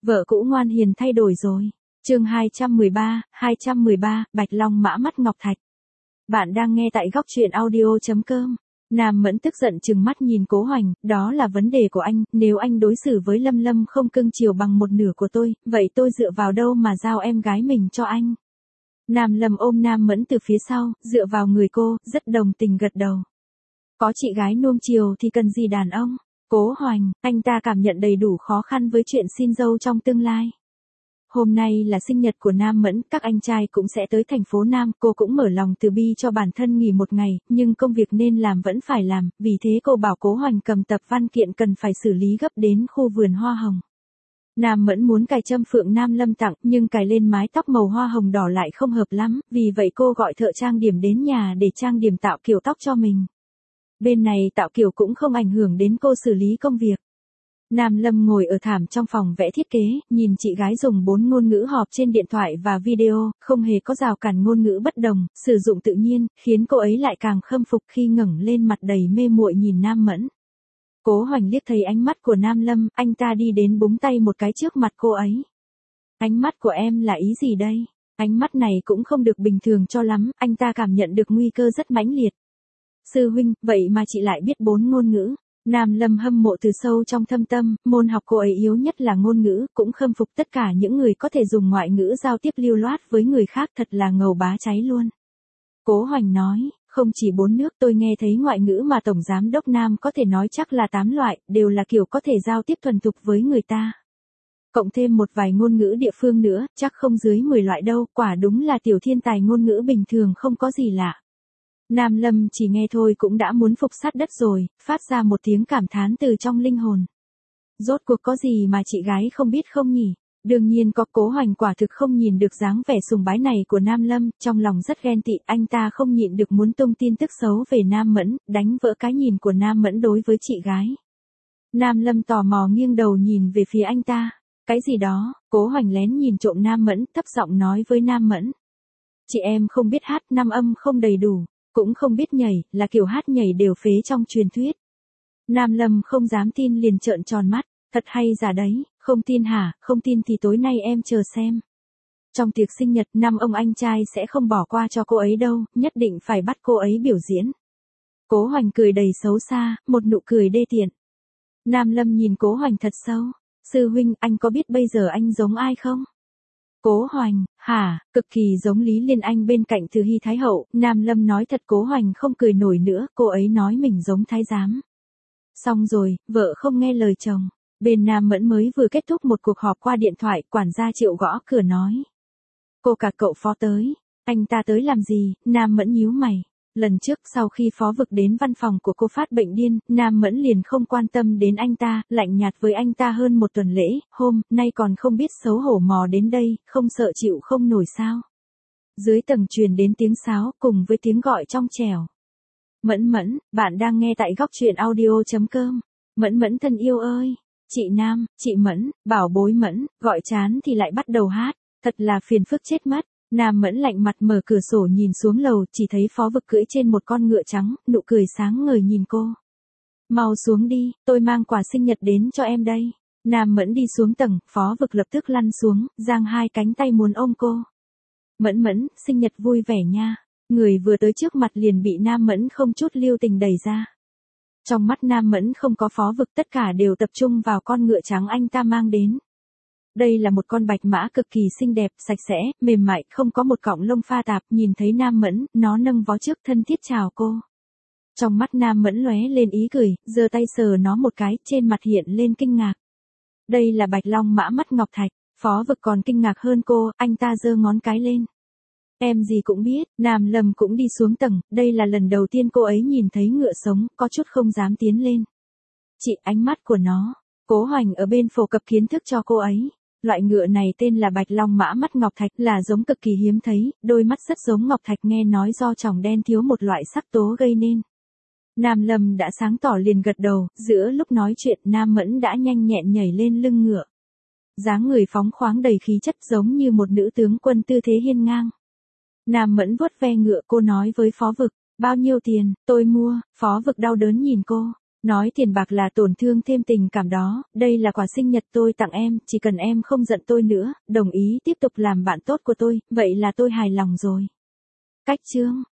Vợ cũ ngoan hiền thay đổi rồi. Chương 213, Bạch Long mã mắt ngọc thạch. Bạn đang nghe tại góc truyện audio.com. Nam Mẫn tức giận trừng mắt nhìn Cố Hoành, đó là vấn đề của anh, nếu anh đối xử với Lâm Lâm không cưng chiều bằng một nửa của tôi, vậy tôi dựa vào đâu mà giao em gái mình cho anh? Nam Lâm ôm Nam Mẫn từ phía sau, dựa vào người cô, rất đồng tình gật đầu. Có chị gái nuông chiều thì cần gì đàn ông? Cố Hoành, anh ta cảm nhận đầy đủ khó khăn với chuyện xin dâu trong tương lai. Hôm nay là sinh nhật của Nam Mẫn, các anh trai cũng sẽ tới thành phố Nam, cô cũng mở lòng từ bi cho bản thân nghỉ một ngày, nhưng công việc nên làm vẫn phải làm, vì thế cô bảo Cố Hoành cầm tập văn kiện cần phải xử lý gấp đến khu vườn hoa hồng. Nam Mẫn muốn cài trâm phượng Nam Lâm tặng, nhưng cài lên mái tóc màu hoa hồng đỏ lại không hợp lắm, vì vậy cô gọi thợ trang điểm đến nhà để trang điểm tạo kiểu tóc cho mình. Bên này tạo kiểu cũng không ảnh hưởng đến cô xử lý công việc. Nam Lâm ngồi ở thảm trong phòng vẽ thiết kế, nhìn chị gái dùng 4 ngôn ngữ họp trên điện thoại và video, không hề có rào cản ngôn ngữ bất đồng, sử dụng tự nhiên, khiến cô ấy lại càng khâm phục khi ngẩng lên mặt đầy mê muội nhìn Nam Mẫn. Cố Hoành liếc thấy ánh mắt của Nam Lâm, anh ta đi đến búng tay một cái trước mặt cô ấy. Ánh mắt của em là ý gì đây? Ánh mắt này cũng không được bình thường cho lắm, anh ta cảm nhận được nguy cơ rất mãnh liệt. Sư huynh, vậy mà chị lại biết 4 ngôn ngữ. Nam Lâm hâm mộ từ sâu trong thâm tâm, môn học cô ấy yếu nhất là ngôn ngữ, cũng khâm phục tất cả những người có thể dùng ngoại ngữ giao tiếp lưu loát với người khác, thật là ngầu bá cháy luôn. Cố Hoành nói, không chỉ 4 nước, tôi nghe thấy ngoại ngữ mà Tổng Giám Đốc Nam có thể nói chắc là 8 loại, đều là kiểu có thể giao tiếp thuần thục với người ta. Cộng thêm một vài ngôn ngữ địa phương nữa, chắc không dưới 10 loại đâu, quả đúng là tiểu thiên tài ngôn ngữ bình thường không có gì lạ. Nam Lâm chỉ nghe thôi cũng đã muốn phục sát đất rồi, phát ra một tiếng cảm thán từ trong linh hồn. Rốt cuộc có gì mà chị gái không biết không nhỉ? Đương nhiên có. Cố Hoành quả thực không nhìn được dáng vẻ sùng bái này của Nam Lâm, trong lòng rất ghen tị, anh ta không nhịn được muốn tung tin tức xấu về Nam Mẫn, đánh vỡ cái nhìn của Nam Mẫn đối với chị gái. Nam Lâm tò mò nghiêng đầu nhìn về phía anh ta. Cái gì đó? Cố Hoành lén nhìn trộm Nam Mẫn, thấp giọng nói với Nam Mẫn. Chị em không biết hát, năm âm không đầy đủ. Cũng không biết nhảy, là kiểu hát nhảy đều phế trong truyền thuyết. Nam Lâm không dám tin liền trợn tròn mắt, thật hay giả đấy, không tin hả? Không tin thì tối nay em chờ xem. Trong tiệc sinh nhật, 5 ông anh trai sẽ không bỏ qua cho cô ấy đâu, nhất định phải bắt cô ấy biểu diễn. Cố Hoành cười đầy xấu xa, một nụ cười đê tiện. Nam Lâm nhìn Cố Hoành thật sâu, sư huynh, anh có biết bây giờ anh giống ai không? Cố Hoành, hả, cực kỳ giống Lý Liên Anh bên cạnh Từ Hy Thái Hậu. Nam Lâm nói thật. Cố Hoành không cười nổi nữa, cô ấy nói mình giống thái giám. Xong rồi, vợ không nghe lời chồng. Bên Nam Mẫn mới vừa kết thúc một cuộc họp qua điện thoại, quản gia Triệu gõ cửa nói. Cô cả cậu Phó tới. Anh ta tới làm gì? Nam Mẫn nhíu mày. Lần trước sau khi Phó Vực đến văn phòng của cô phát bệnh điên, Nam Mẫn liền không quan tâm đến anh ta, lạnh nhạt với anh ta hơn một tuần lễ, nay còn không biết xấu hổ mò đến đây, không sợ chịu không nổi sao. Dưới tầng truyền đến tiếng sáo cùng với tiếng gọi trong trẻo. Mẫn Mẫn, bạn đang nghe tại góc truyện audio.com. Mẫn Mẫn thân yêu ơi, chị Nam, chị Mẫn, bảo bối Mẫn, gọi chán thì lại bắt đầu hát, thật là phiền phức chết mất. Nam Mẫn lạnh mặt mở cửa sổ nhìn xuống lầu, chỉ thấy Phó Vực cưỡi trên một con ngựa trắng, nụ cười sáng ngời nhìn cô. Mau xuống đi, tôi mang quà sinh nhật đến cho em đây. Nam Mẫn đi xuống tầng, Phó Vực lập tức lăn xuống, giang hai cánh tay muốn ôm cô. Mẫn Mẫn, sinh nhật vui vẻ nha. Người vừa tới trước mặt liền bị Nam Mẫn không chút lưu tình đẩy ra. Trong mắt Nam Mẫn không có Phó Vực, tất cả đều tập trung vào con ngựa trắng anh ta mang đến. Đây là một con bạch mã cực kỳ xinh đẹp, sạch sẽ, mềm mại, không có một cọng lông pha tạp. Nhìn thấy Nam Mẫn, nó nâng vó trước thân thiết chào cô. Trong mắt Nam Mẫn lóe lên ý cười, giơ tay sờ nó một cái, trên mặt hiện lên kinh ngạc. Đây là Bạch Long mã mắt ngọc thạch. Phó Vực còn kinh ngạc hơn cô, anh ta giơ ngón cái lên. Em gì cũng biết. Nam Lâm cũng đi xuống tầng, đây là lần đầu tiên cô ấy nhìn thấy ngựa sống, có chút không dám tiến lên. Chị, ánh mắt của nó. Cố Hoành ở bên phổ cập kiến thức cho cô ấy. Loại ngựa này tên là Bạch Long mã mắt ngọc thạch, là giống cực kỳ hiếm thấy, đôi mắt rất giống ngọc thạch, nghe nói do tròng đen thiếu một loại sắc tố gây nên. Nam Lâm đã sáng tỏ liền gật đầu, giữa lúc nói chuyện Nam Mẫn đã nhanh nhẹn nhảy lên lưng ngựa. Dáng người phóng khoáng đầy khí chất giống như một nữ tướng quân, tư thế hiên ngang. Nam Mẫn vuốt ve ngựa, cô nói với Phó Vực, bao nhiêu tiền? Tôi mua. Phó Vực đau đớn nhìn cô. Nói tiền bạc là tổn thương thêm tình cảm đó, đây là quà sinh nhật tôi tặng em, chỉ cần em không giận tôi nữa, đồng ý tiếp tục làm bạn tốt của tôi, vậy là tôi hài lòng rồi. Cách chương